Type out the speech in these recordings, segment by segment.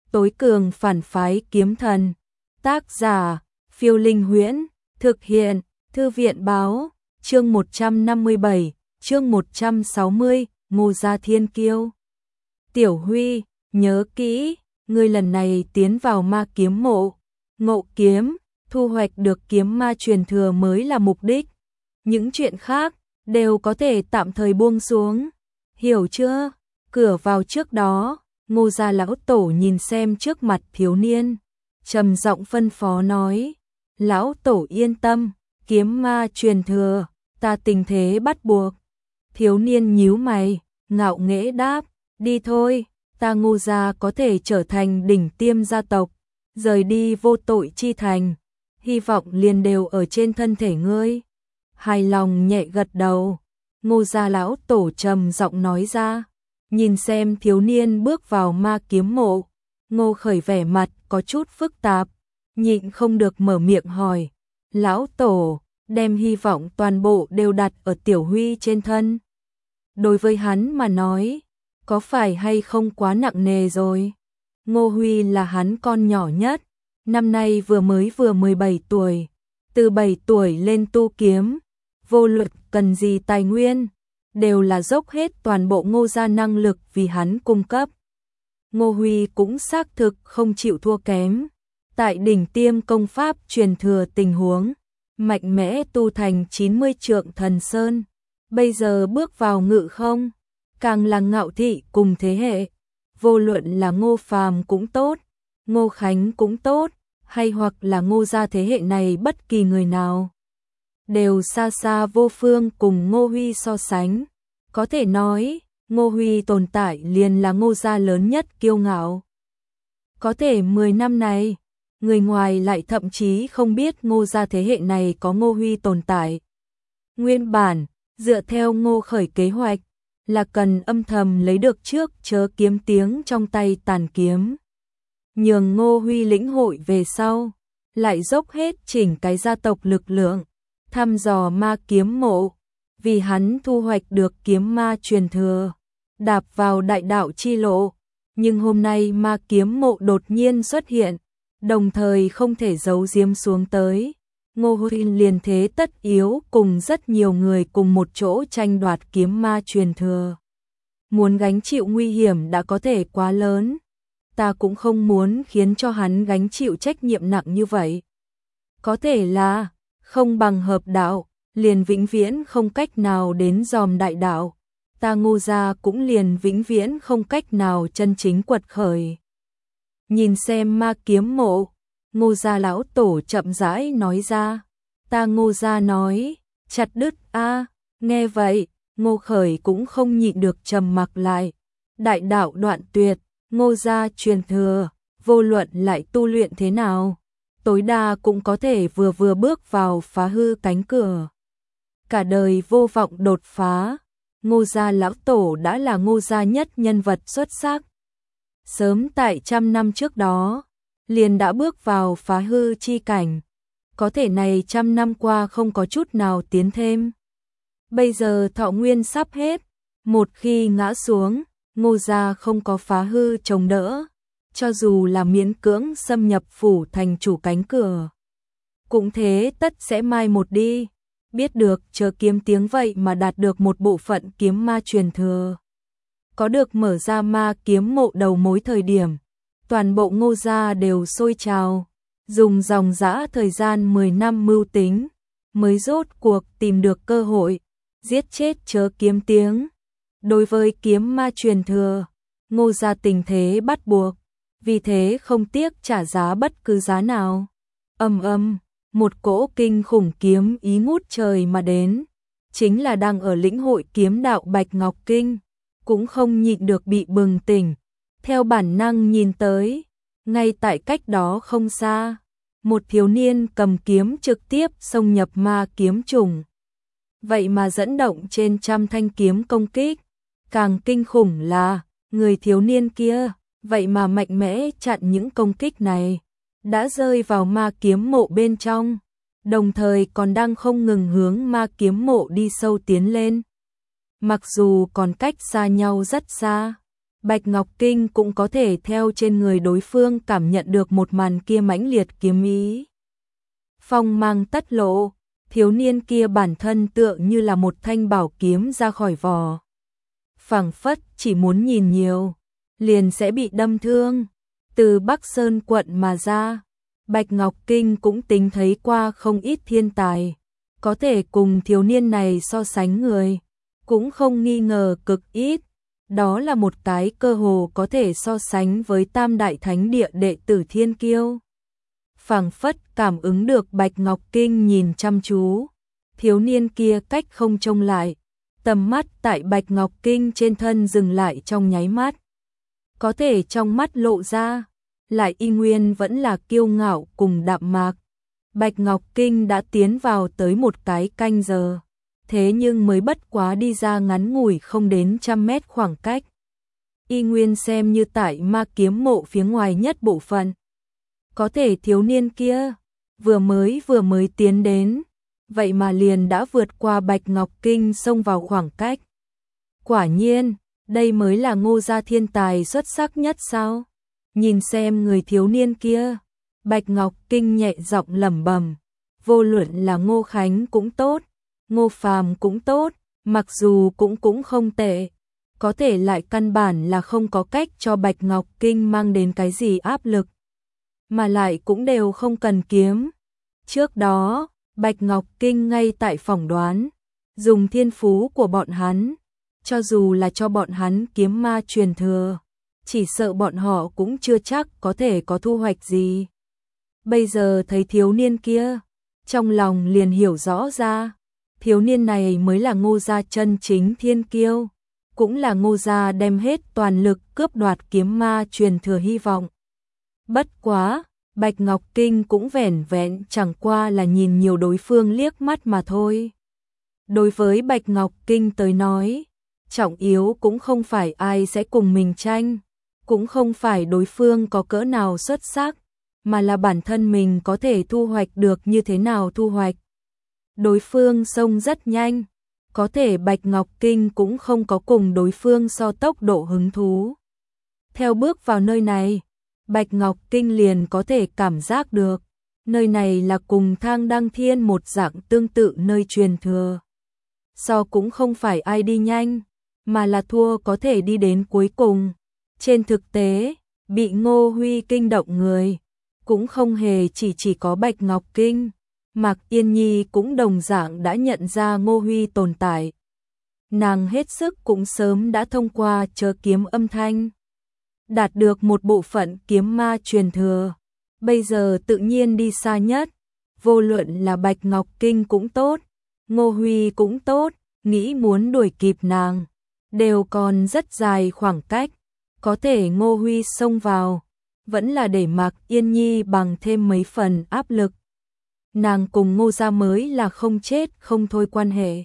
tối cường phản phái kiếm thần. Tác giả, Phiêu Linh Huyễn, thực hiện, Thư viện báo, chương 157, chương 160, Ngô Gia Thiên Kiêu. Tiểu Huy, nhớ kỹ, ngươi lần này tiến vào ma kiếm mộ, ngộ kiếm, thu hoạch được kiếm ma truyền thừa mới là mục đích. Những chuyện khác đều có thể tạm thời buông xuống. Hiểu chưa? Cửa vào trước đó, Ngô gia lão tổ nhìn xem trước mặt thiếu niên, trầm giọng phân phó nói: "Lão tổ yên tâm, kiếm ma truyền thừa, ta tình thế bắt buộc." Thiếu niên nhíu mày, ngạo nghễ đáp: "Đi thôi, ta Ngô gia có thể trở thành đỉnh tiêm gia tộc, rời đi vô tội chi thành, hy vọng liền đều ở trên thân thể ngươi." Hài lòng nhẹ gật đầu, Ngô gia lão tổ trầm giọng nói ra. Nhìn xem thiếu niên bước vào ma kiếm mộ, Ngô Khởi vẻ mặt có chút phức tạp, nhịn không được mở miệng hỏi: "Lão tổ, đem hy vọng toàn bộ đều đặt ở Tiểu Huy trên thân. Đối với hắn mà nói, có phải hay không quá nặng nề rồi?" Ngô Huy là hắn con nhỏ nhất, năm nay vừa mới 17 tuổi, từ 7 tuổi lên tu kiếm, vô luận cần gì tài nguyên, đều là dốc hết toàn bộ Ngô gia năng lực vì hắn cung cấp. Ngô Huy cũng xác thực không chịu thua kém, tại đỉnh tiêm công pháp truyền thừa tình huống, mạnh mẽ tu thành 90 trượng thần sơn, bây giờ bước vào ngự không, càng là ngạo thị cùng thế hệ, vô luận là Ngô Phàm cũng tốt, Ngô Khánh cũng tốt, hay hoặc là Ngô gia thế hệ này bất kỳ người nào, đều xa xa vô phương cùng Ngô Huy so sánh. Có thể nói, Ngô Huy tồn tại liền là Ngô gia lớn nhất kiêu ngạo. Có thể 10 năm này, người ngoài lại thậm chí không biết Ngô gia thế hệ này có Ngô Huy tồn tại. Nguyên bản, dựa theo Ngô Khởi kế hoạch, là cần âm thầm lấy được trước chớ kiếm tiếng trong tay tàn kiếm. Nhường Ngô Huy lĩnh hội về sau, lại dốc hết chỉnh cái gia tộc lực lượng, thăm dò ma kiếm mộ, vì hắn thu hoạch được kiếm ma truyền thừa, đạp vào đại đạo chi lộ. Nhưng hôm nay ma kiếm mộ đột nhiên xuất hiện, đồng thời không thể giấu giếm xuống tới. Ngô Huy liền thế tất yếu cùng rất nhiều người cùng một chỗ tranh đoạt kiếm ma truyền thừa. Muốn gánh chịu nguy hiểm đã có thể quá lớn, ta cũng không muốn khiến cho hắn gánh chịu trách nhiệm nặng như vậy. Có thể là không bằng hợp đạo, liền vĩnh viễn không cách nào đến dòm đại đạo, ta Ngô gia cũng liền vĩnh viễn không cách nào chân chính quật khởi. Nhìn xem ma kiếm mộ, Ngô gia lão tổ chậm rãi nói ra. Ta Ngô gia nói, chặt đứt a. Nghe vậy, Ngô Khởi cũng không nhịn được trầm mặc lại. Đại đạo đoạn tuyệt, Ngô gia truyền thừa, vô luận lại tu luyện thế nào, tối đa cũng có thể vừa bước vào phá hư cánh cửa. Cả đời vô vọng đột phá, Ngô gia lão tổ đã là Ngô gia nhất nhân vật xuất sắc. Sớm tại 100 năm trước đó, liền đã bước vào phá hư chi cảnh. Có thể này 100 năm qua không có chút nào tiến thêm. Bây giờ thọ nguyên sắp hết, một khi ngã xuống, Ngô gia không có phá hư chống đỡ, cho dù là miễn cưỡng xâm nhập phủ thành chủ cánh cửa, cũng thế tất sẽ mai một đi. Biết được chớ kiếm tiếng vậy mà đạt được một bộ phận kiếm ma truyền thừa, có được mở ra ma kiếm mộ đầu mối thời điểm, toàn bộ Ngô gia đều sôi trào, dùng dòng dã thời gian 10 năm mưu tính, mới rốt cuộc tìm được cơ hội, giết chết chớ kiếm tiếng. Đối với kiếm ma truyền thừa, Ngô gia tình thế bắt buộc, vì thế không tiếc trả giá bất cứ giá nào. Một cỗ kinh khủng kiếm ý ngút trời mà đến, chính là đang ở lĩnh hội kiếm đạo Bạch Ngọc Kinh, cũng không nhịn được bị bừng tỉnh, theo bản năng nhìn tới, ngay tại cách đó không xa, một thiếu niên cầm kiếm trực tiếp xông nhập ma kiếm trùng. Vậy mà dẫn động trên 100 thanh kiếm công kích, càng kinh khủng là, người thiếu niên kia, vậy mà mạnh mẽ chặn những công kích này, đã rơi vào ma kiếm mộ bên trong, đồng thời còn đang không ngừng hướng ma kiếm mộ đi sâu tiến lên. Mặc dù còn cách xa nhau rất xa, Bạch Ngọc Kinh cũng có thể theo trên người đối phương cảm nhận được một màn kia mãnh liệt kiếm ý. Phong mang tất lộ, thiếu niên kia bản thân tựa như là một thanh bảo kiếm ra khỏi vỏ. Phảng phất chỉ muốn nhìn nhiều, liền sẽ bị đâm thương. Từ Bắc Sơn quận mà ra, Bạch Ngọc Kinh cũng tính thấy qua không ít thiên tài. Có thể cùng thiếu niên này so sánh người, cũng không nghi ngờ cực ít. Đó là một cái cơ hồ có thể so sánh với tam đại thánh địa đệ tử thiên kiêu. Phảng phất cảm ứng được Bạch Ngọc Kinh nhìn chăm chú, thiếu niên kia cách không trông lại, tầm mắt tại Bạch Ngọc Kinh trên thân dừng lại trong nháy mắt. Có thể trong mắt lộ ra, lại y nguyên vẫn là kiêu ngạo cùng đạm mạc. Bạch Ngọc Kinh đã tiến vào tới một cái canh giờ, thế nhưng mới bất quá đi ra ngắn ngủi không đến 100 mét khoảng cách. Y nguyên xem như tại ma kiếm mộ phía ngoài nhất bộ phận. Có thể thiếu niên kia, vừa mới tiến đến, vậy mà liền đã vượt qua Bạch Ngọc Kinh xông vào khoảng cách. Quả nhiên, đây mới là Ngô gia thiên tài xuất sắc nhất sao? Nhìn xem người thiếu niên kia, Bạch Ngọc Kinh nhẹ giọng lẩm bẩm, vô luận là Ngô Khánh cũng tốt, Ngô Phàm cũng tốt, mặc dù cũng không tệ, có thể lại căn bản là không có cách cho Bạch Ngọc Kinh mang đến cái gì áp lực, mà lại cũng đều không cần kiếm. Trước đó, Bạch Ngọc Kinh ngay tại phỏng đoán, dùng thiên phú của bọn hắn, cho dù là cho bọn hắn kiếm ma truyền thừa, chỉ sợ bọn họ cũng chưa chắc có thể có thu hoạch gì. Bây giờ thấy thiếu niên kia, trong lòng liền hiểu rõ ra, thiếu niên này mới là Ngô gia chân chính thiên kiêu, cũng là Ngô gia đem hết toàn lực cướp đoạt kiếm ma truyền thừa hy vọng. Bất quá, Bạch Ngọc Kinh cũng vẻn vẹn chẳng qua là nhìn nhiều đối phương liếc mắt mà thôi. Đối với Bạch Ngọc Kinh tới nói, trọng yếu cũng không phải ai sẽ cùng mình tranh, cũng không phải đối phương có cỡ nào xuất sắc, mà là bản thân mình có thể thu hoạch được như thế nào thu hoạch. Đối phương xông rất nhanh, có thể Bạch Ngọc Kinh cũng không có cùng đối phương so tốc độ hứng thú. Theo bước vào nơi này, Bạch Ngọc Kinh liền có thể cảm giác được, nơi này là cùng Thang Đăng Thiên một dạng tương tự nơi truyền thừa. So cũng không phải ai đi nhanh, mà là thua có thể đi đến cuối cùng. Trên thực tế, bị Ngô Huy kinh động người, cũng không hề chỉ có Bạch Ngọc Kinh, Mạc Yên Nhi cũng đồng dạng đã nhận ra Ngô Huy tồn tại. Nàng hết sức cũng sớm đã thông qua chớ kiếm âm thanh, đạt được một bộ phận kiếm ma truyền thừa, bây giờ tự nhiên đi xa nhất, vô luận là Bạch Ngọc Kinh cũng tốt, Ngô Huy cũng tốt, nghĩ muốn đuổi kịp nàng, đều còn rất dài khoảng cách, có thể Ngô Huy xông vào, vẫn là để Mạc Yên Nhi bằng thêm mấy phần áp lực. Nàng cùng Ngô gia mới là không chết không thôi quan hệ.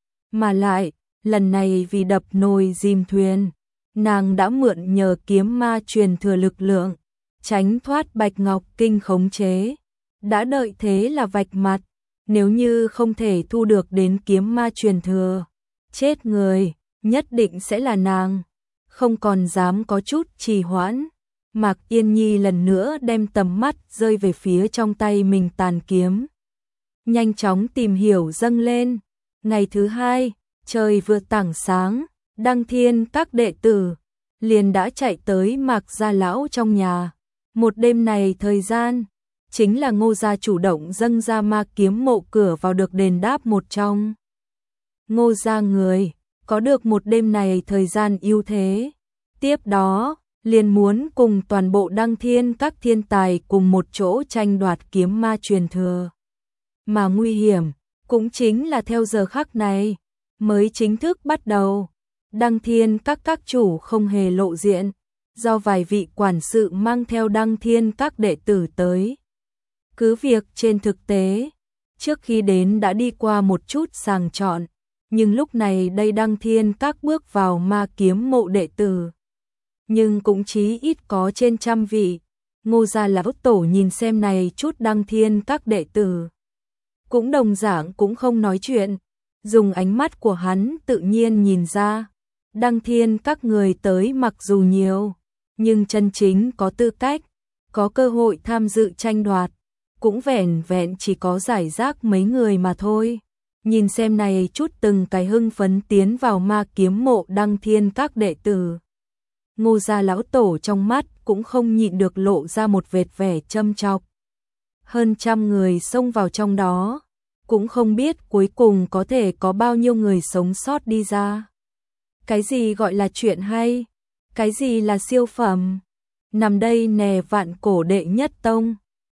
Mà lại, lần này vì đập nồi dìm thuyền, nàng đã mượn nhờ kiếm ma truyền thừa lực lượng, tránh thoát Bạch Ngọc Kinh khống chế. Đã đợi thế là vạch mặt, nếu như không thể thu được đến kiếm ma truyền thừa, chết người, nhất định sẽ là nàng, không còn dám có chút trì hoãn. Mạc Yên Nhi lần nữa đem tầm mắt rơi về phía trong tay mình tàn kiếm. Nhanh chóng tìm hiểu dâng lên. Ngày thứ hai, trời vừa tảng sáng, Đăng Thiên các đệ tử liền đã chạy tới Mạc gia lão trong nhà. Một đêm này thời gian, chính là Ngô gia chủ động dâng ra ma kiếm mộ cửa vào được đền đáp một trong. Ngô gia người, có được một đêm này thời gian ưu thế. Tiếp đó, liền muốn cùng toàn bộ Đăng Thiên các thiên tài cùng một chỗ tranh đoạt kiếm ma truyền thừa. Mà nguy hiểm, cũng chính là theo giờ khắc này, mới chính thức bắt đầu. Đăng Thiên các chủ không hề lộ diện, do vài vị quản sự mang theo Đăng Thiên các đệ tử tới. Cứ việc trên thực tế, trước khi đến đã đi qua một chút sàng chọn, nhưng lúc này đây Đăng Thiên các bước vào ma kiếm mộ đệ tử. Nhưng cũng chí ít có trên 100 vị. Ngô gia lão tổ nhìn xem này chút Đăng Thiên các đệ tử, cũng đồng dạng cũng không nói chuyện, dùng ánh mắt của hắn tự nhiên nhìn ra, Đăng Thiên các người tới mặc dù nhiều, nhưng chân chính có tư cách, có cơ hội tham dự tranh đoạt, cũng vẻn vẹn chỉ có giải rác mấy người mà thôi. Nhìn xem này chút từng cái hưng phấn tiến vào ma kiếm mộ Đăng Thiên các đệ tử. Ngô gia lão tổ trong mắt cũng không nhịn được lộ ra một vệt vẻ châm chọc. Hơn 100 người xông vào trong đó, cũng không biết cuối cùng có thể có bao nhiêu người sống sót đi ra. Cái gì gọi là chuyện hay? Cái gì là siêu phẩm? Nằm đây nè vạn cổ đệ nhất tông.